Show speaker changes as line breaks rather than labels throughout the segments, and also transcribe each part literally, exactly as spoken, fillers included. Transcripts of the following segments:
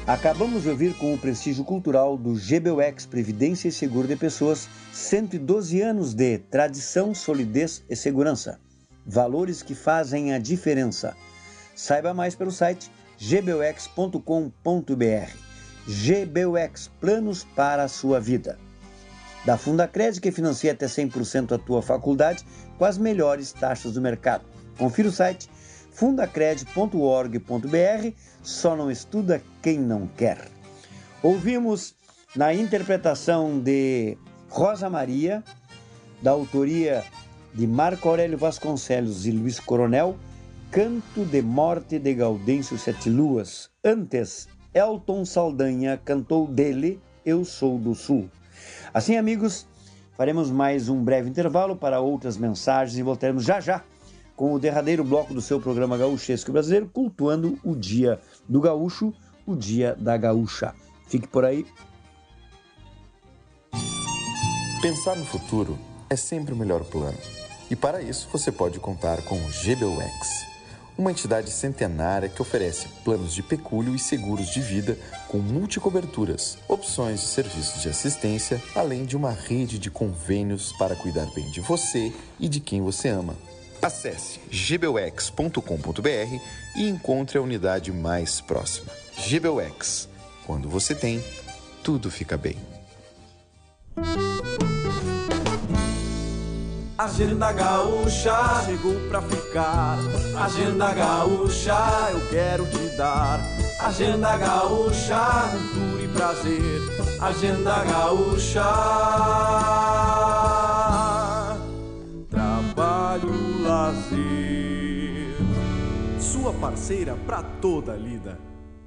Acabamos de ouvir com o prestígio cultural do G B U X Previdência e Seguro de Pessoas, cento e doze anos de tradição, solidez e segurança. Valores que fazem a diferença. Saiba mais pelo site g b u x ponto com ponto b r. G B U X, planos para a sua vida. Da Fundacred, que financia até cem por cento a tua faculdade com as melhores taxas do mercado. Confira o site fundacred ponto org ponto b r. Só não estuda quem não quer. Ouvimos na interpretação de Rosa Maria, da autoria de Marco Aurélio Vasconcelos e Luiz Coronel, Canto de Morte de Gaudêncio Sete Luas. Antes, Elton Saldanha cantou dele, Eu Sou do Sul. Assim, amigos, faremos mais um breve intervalo para outras mensagens e voltaremos já já com o derradeiro bloco do seu programa Gaúchesco Brasileiro, cultuando o Dia do Gaúcho, o Dia da Gaúcha. Fique por aí.
Pensar no futuro é sempre o melhor plano. E para isso você pode contar com o G B U X, uma entidade centenária que oferece planos de pecúlio e seguros de vida com multicoberturas, opções de serviços de assistência, além de uma rede de convênios para cuidar bem de você e de quem você ama. Acesse g b u x ponto com ponto b r e encontre a unidade mais próxima. G B U X. Quando você tem, tudo fica bem.
Agenda Gaúcha chegou pra ficar. Agenda Gaúcha eu quero te dar. Agenda Gaúcha, cultura e prazer. Agenda Gaúcha, trabalho, lazer. Sua parceira pra toda a lida.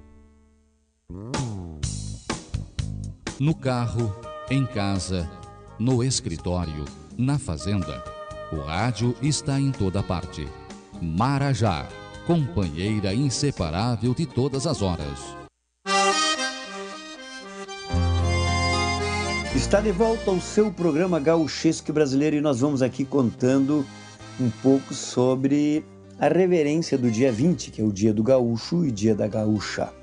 No carro, em casa, no escritório, na fazenda, o rádio está em toda parte. Marajá, companheira inseparável de todas as horas.
Está de volta ao seu programa Gaúchesco Brasileiro e nós vamos aqui contando um pouco sobre a reverência do dia vinte, que é o dia do gaúcho e dia da gaúcha.